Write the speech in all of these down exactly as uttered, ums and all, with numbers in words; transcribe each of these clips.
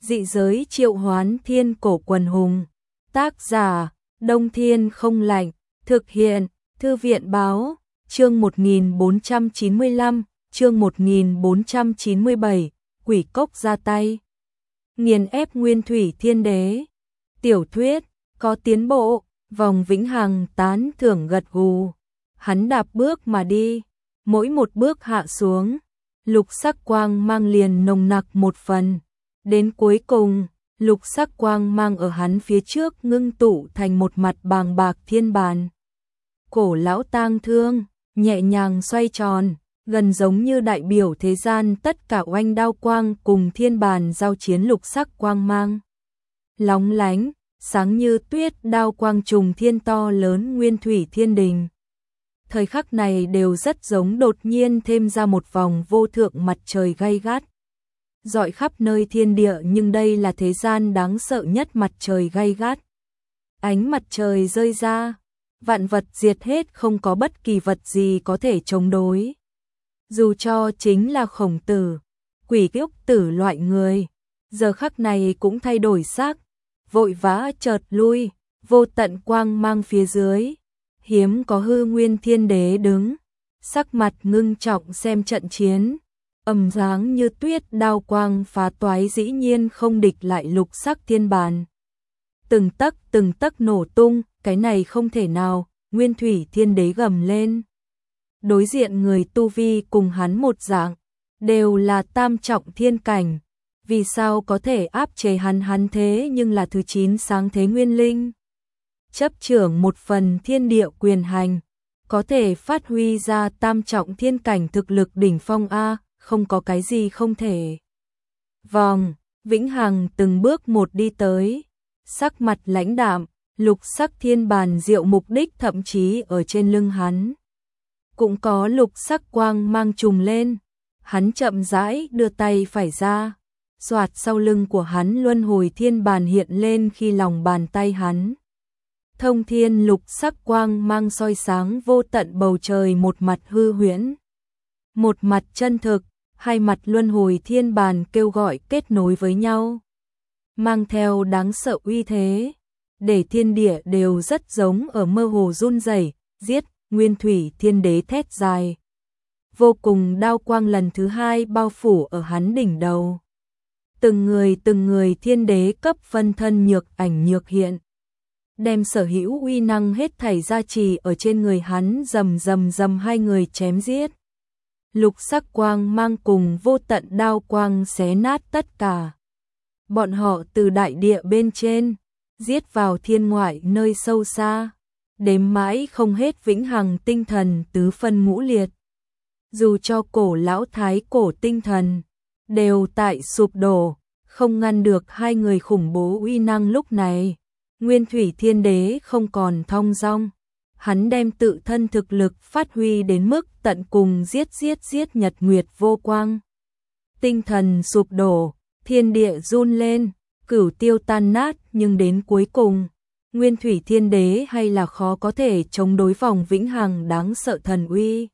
Dị giới triệu hoán thiên cổ quần hùng. Tác giả, Đông Thiên không lạnh. Thực hiện, Thư viện báo. Chương một nghìn bốn trăm chín mươi lăm, chương một nghìn bốn trăm chín mươi bảy, quỷ cốc ra tay. Nghiền ép Nguyên Thủy Thiên Đế. Tiểu thuyết, có tiến bộ, Vòng Vĩnh Hằng tán thưởng gật gù. Hắn đạp bước mà đi, mỗi một bước hạ xuống, lục sắc quang mang liền nồng nặc một phần. Đến cuối cùng, lục sắc quang mang ở hắn phía trước ngưng tụ thành một mặt bàng bạc thiên bàn. Cổ lão tang thương, nhẹ nhàng xoay tròn, gần giống như đại biểu thế gian tất cả oanh đao quang cùng thiên bàn giao chiến lục sắc quang mang. Lóng lánh, sáng như tuyết đao quang trùng thiên to lớn Nguyên Thủy Thiên Đình. Thời khắc này đều rất giống đột nhiên thêm ra một vòng vô thượng mặt trời gay gắt. Rọi khắp nơi thiên địa, nhưng đây là thế gian đáng sợ nhất mặt trời gay gắt. Ánh mặt trời rơi ra, vạn vật diệt hết, không có bất kỳ vật gì có thể chống đối. Dù cho chính là Khổng Tử, Quỷ Ốc Tử loại người, giờ khắc này cũng thay đổi sắc, vội vã chợt lui, vô tận quang mang phía dưới. Hiếm có Hư Nguyên Thiên Đế đứng, sắc mặt ngưng trọng xem trận chiến. Ầm dáng như tuyết đao quang phá toái, dĩ nhiên không địch lại lục sắc thiên bàn. Từng tấc từng tấc nổ tung, cái này không thể nào, Nguyên Thủy Thiên Đế gầm lên. Đối diện người tu vi cùng hắn một dạng, đều là tam trọng thiên cảnh. Vì sao có thể áp chế hắn? Hắn thế nhưng là thứ chín sáng thế nguyên linh. Chấp trưởng một phần thiên địa quyền hành, có thể phát huy ra tam trọng thiên cảnh thực lực đỉnh phong A, không có cái gì không thể. Vòng Vĩnh Hằng từng bước một đi tới, sắc mặt lãnh đạm, lục sắc thiên bàn diệu mục đích thậm chí ở trên lưng hắn. Cũng có lục sắc quang mang trùng lên, hắn chậm rãi đưa tay phải ra, xoạt sau lưng của hắn luân hồi thiên bàn hiện lên khi lòng bàn tay hắn. Thông thiên lục sắc quang mang soi sáng vô tận bầu trời, một mặt hư huyễn, một mặt chân thực, hai mặt luân hồi thiên bàn kêu gọi kết nối với nhau, mang theo đáng sợ uy thế, để thiên địa đều rất giống ở mơ hồ run rẩy. Giết! Nguyên Thủy Thiên Đế thét dài, vô cùng đao quang lần thứ hai bao phủ ở hắn đỉnh đầu. Từng người từng người thiên đế cấp phân thân nhược ảnh nhược hiện, đem sở hữu uy năng hết thảy gia trì ở trên người hắn, rầm rầm rầm hai người chém giết. Lục sắc quang mang cùng vô tận đao quang xé nát tất cả. Bọn họ từ đại địa bên trên giết vào thiên ngoại nơi sâu xa, đếm mãi không hết vĩnh hằng tinh thần tứ phân ngũ liệt. Dù cho cổ lão thái cổ tinh thần đều tại sụp đổ, không ngăn được hai người khủng bố uy năng. Lúc này Nguyên Thủy Thiên Đế không còn thong dong, hắn đem tự thân thực lực phát huy đến mức tận cùng, giết giết giết nhật nguyệt vô quang. Tinh thần sụp đổ, thiên địa run lên, cửu tiêu tan nát, nhưng đến cuối cùng Nguyên Thủy Thiên Đế hay là khó có thể chống đối vòng vĩnh hằng đáng sợ thần uy.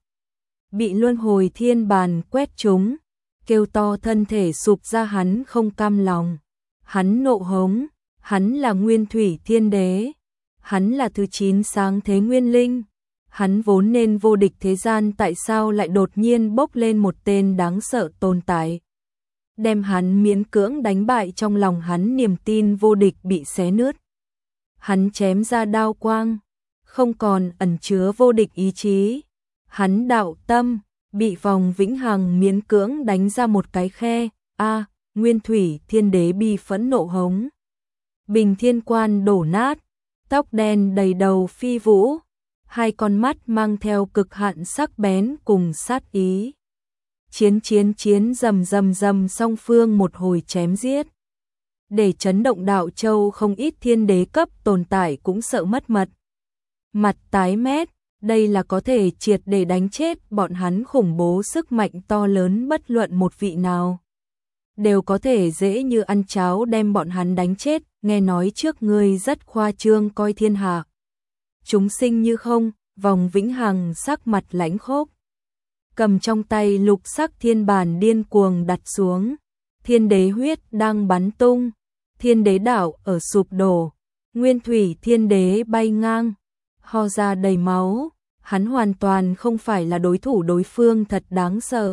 Bị luân hồi thiên bàn quét trúng, kêu to thân thể sụp ra, hắn không cam lòng. Hắn nộ hống, hắn là Nguyên Thủy Thiên Đế, hắn là thứ chín sáng thế nguyên linh, hắn vốn nên vô địch thế gian, tại sao lại đột nhiên bốc lên một tên đáng sợ tồn tại, đem hắn miễn cưỡng đánh bại. Trong lòng hắn niềm tin vô địch bị xé nứt. Hắn chém ra đao quang, không còn ẩn chứa vô địch ý chí. Hắn đạo tâm bị vòng vĩnh hằng miễn cưỡng đánh ra một cái khe. A, Nguyên Thủy Thiên Đế bi phẫn nộ hống. Bình thiên quan đổ nát, tóc đen đầy đầu phi vũ, hai con mắt mang theo cực hạn sắc bén cùng sát ý. Chiến chiến chiến, rầm rầm rầm, song phương một hồi chém giết, để chấn động đạo châu, không ít thiên đế cấp tồn tại cũng sợ mất mật. Mặt tái mét, đây là có thể triệt để đánh chết bọn hắn khủng bố sức mạnh to lớn, bất luận một vị nào đều có thể dễ như ăn cháo đem bọn hắn đánh chết. Nghe nói trước ngươi rất khoa trương coi thiên hạ chúng sinh như không. Vòng vĩnh hằng sắc mặt lãnh khốc, cầm trong tay lục sắc thiên bàn điên cuồng đặt xuống, thiên đế huyết đang bắn tung, thiên đế đảo ở sụp đổ, nguyên thủy thiên đế bay ngang, ho ra đầy máu, hắn hoàn toàn không phải là đối thủ đối phương, thật đáng sợ.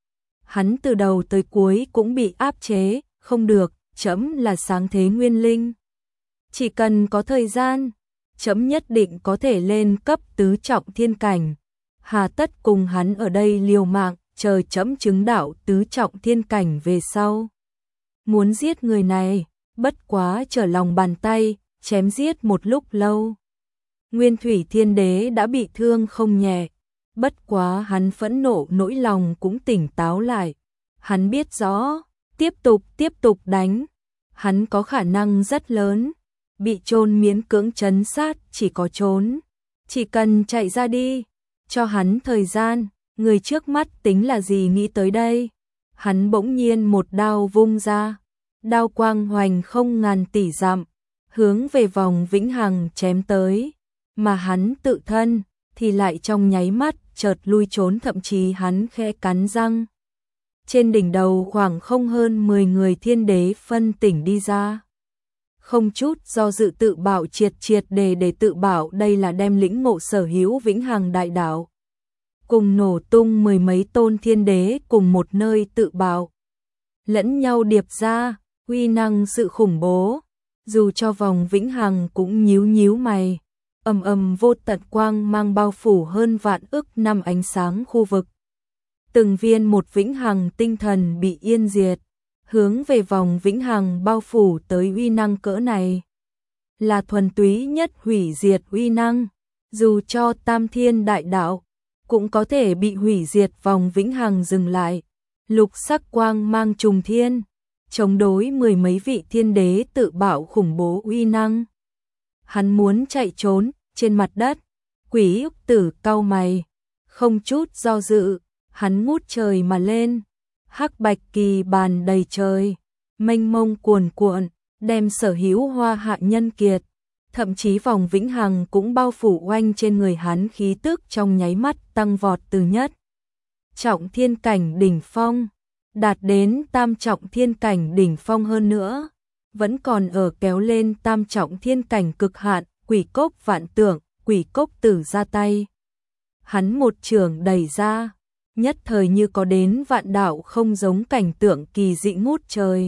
Hắn từ đầu tới cuối cũng bị áp chế, không được, trẫm là sáng thế nguyên linh. Chỉ cần có thời gian, trẫm nhất định có thể lên cấp tứ trọng thiên cảnh. Hà tất cùng hắn ở đây liều mạng, chờ trẫm chứng đạo tứ trọng thiên cảnh về sau. Muốn giết người này, bất quá trở lòng bàn tay, chém giết một lúc lâu. Nguyên thủy thiên đế đã bị thương không nhẹ, bất quá hắn phẫn nộ nỗi lòng cũng tỉnh táo lại. Hắn biết rõ, tiếp tục tiếp tục đánh, hắn có khả năng rất lớn, bị chôn miễn cưỡng trấn sát, chỉ có trốn, chỉ cần chạy ra đi, cho hắn thời gian, người trước mắt tính là gì, nghĩ tới đây. Hắn bỗng nhiên một đao vung ra, đao quang hoành không ngàn tỷ dặm, hướng về vòng vĩnh hằng chém tới, mà hắn tự thân thì lại trong nháy mắt chợt lui trốn, thậm chí hắn khẽ cắn răng. Trên đỉnh đầu khoảng không hơn mười người thiên đế phân tỉnh đi ra. Không chút do dự tự bảo, triệt triệt để để tự bảo, đây là đem lĩnh ngộ sở hữu vĩnh hằng đại đạo. Cùng nổ tung mười mấy tôn thiên đế cùng một nơi tự bảo. Lẫn nhau điệp ra, uy năng sự khủng bố. Dù cho vòng vĩnh hằng cũng nhíu nhíu mày. Ầm ầm vô tận quang mang bao phủ hơn vạn ức năm ánh sáng khu vực. Từng viên một vĩnh hằng tinh thần bị yên diệt, hướng về vòng vĩnh hằng bao phủ tới, uy năng cỡ này là thuần túy nhất hủy diệt uy năng, dù cho tam thiên đại đạo cũng có thể bị hủy diệt. Vòng vĩnh hằng dừng lại, lục sắc quang mang trùng thiên, chống đối mười mấy vị thiên đế tự bạo khủng bố uy năng. Hắn muốn chạy trốn, trên mặt đất, Quỷ Ức Tử cau mày, không chút do dự, hắn ngút trời mà lên, hắc bạch kỳ bàn đầy trời, mênh mông cuồn cuộn, đem sở hữu hoa hạ nhân kiệt, thậm chí vòng vĩnh hằng cũng bao phủ oanh trên người hắn, khí tức trong nháy mắt tăng vọt từ nhất trọng thiên cảnh đỉnh phong, đạt đến tam trọng thiên cảnh đỉnh phong, hơn nữa, vẫn còn ở kéo lên tam trọng thiên cảnh cực hạn. Quỷ cốc vạn tượng, Quỷ Cốc Tử ra tay. Hắn một trường đẩy ra, nhất thời như có đến vạn đạo không giống cảnh tượng kỳ dị ngút trời.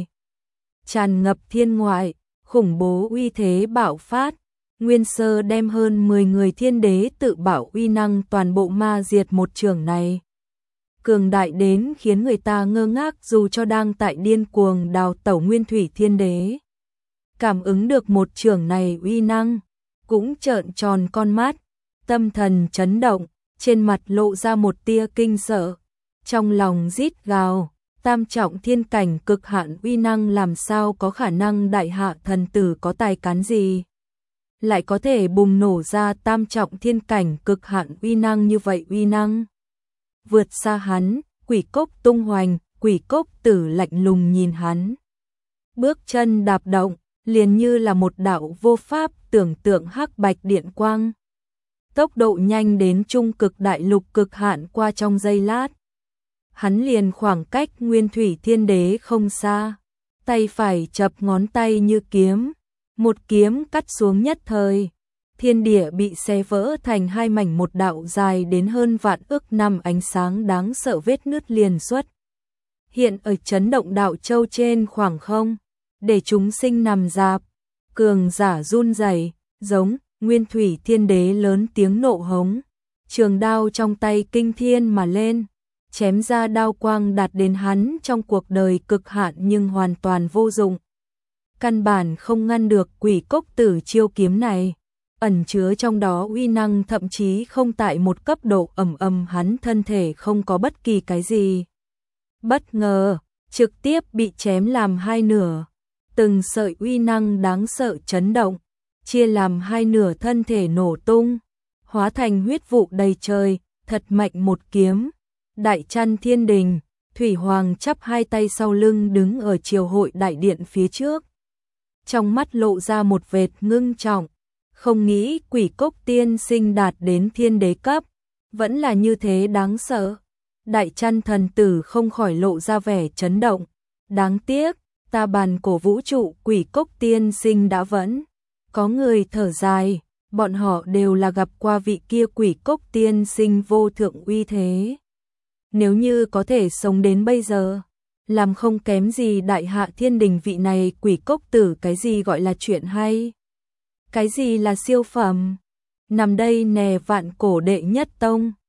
Tràn ngập thiên ngoại, khủng bố uy thế bạo phát, nguyên sơ đem hơn mười người thiên đế tự bảo uy năng toàn bộ ma diệt một trường này. Cường đại đến khiến người ta ngơ ngác, dù cho đang tại điên cuồng đào tẩu nguyên thủy thiên đế. Cảm ứng được một trường này uy năng, cũng trợn tròn con mắt, tâm thần chấn động, trên mặt lộ ra một tia kinh sợ, trong lòng rít gào, tam trọng thiên cảnh cực hạn uy năng làm sao có khả năng, đại hạ thần tử có tài cán gì lại có thể bùng nổ ra tam trọng thiên cảnh cực hạn uy năng như vậy, uy năng vượt xa hắn. Quỷ Cốc tung hoành, Quỷ Cốc Tử lạnh lùng nhìn hắn, bước chân đạp động, liền như là một đạo vô pháp tưởng tượng hắc bạch điện quang. Tốc độ nhanh đến trung cực đại lục cực hạn, qua trong giây lát. Hắn liền khoảng cách nguyên thủy thiên đế không xa, tay phải chập ngón tay như kiếm, một kiếm cắt xuống, nhất thời. Thiên địa bị xé vỡ thành hai mảnh, một đạo dài đến hơn vạn ức năm ánh sáng đáng sợ vết nứt liền xuất hiện ở chấn động đạo châu trên khoảng không. Để chúng sinh nằm rạp, cường giả run rẩy, giống nguyên thủy thiên đế lớn tiếng nộ hống, trường đao trong tay kinh thiên mà lên, chém ra đao quang đạt đến hắn trong cuộc đời cực hạn nhưng hoàn toàn vô dụng. Căn bản không ngăn được Quỷ Cốc Tử chiêu kiếm này, ẩn chứa trong đó uy năng thậm chí không tại một cấp độ ầm ầm, hắn thân thể không có bất kỳ cái gì bất ngờ, trực tiếp bị chém làm hai nửa. Từng sợi uy năng đáng sợ chấn động, chia làm hai nửa, thân thể nổ tung, hóa thành huyết vụ đầy trời, thật mạnh một kiếm. Đại Chăn Thiên Đình, Thủy Hoàng chắp hai tay sau lưng đứng ở triều hội đại điện phía trước. Trong mắt lộ ra một vệt ngưng trọng, không nghĩ Quỷ Cốc tiên sinh đạt đến thiên đế cấp, vẫn là như thế đáng sợ. Đại Chăn thần tử không khỏi lộ ra vẻ chấn động, Đáng tiếc, ta bàn cổ vũ trụ Quỷ Cốc tiên sinh đã vẫn. Có người thở dài, bọn họ đều là gặp qua vị kia Quỷ Cốc tiên sinh vô thượng uy thế. Nếu như có thể sống đến bây giờ, làm không kém gì đại hạ thiên đình vị này Quỷ Cốc tử. Cái gì gọi là chuyện hay? Cái gì là siêu phẩm? Nằm đây nè vạn cổ đệ nhất tông.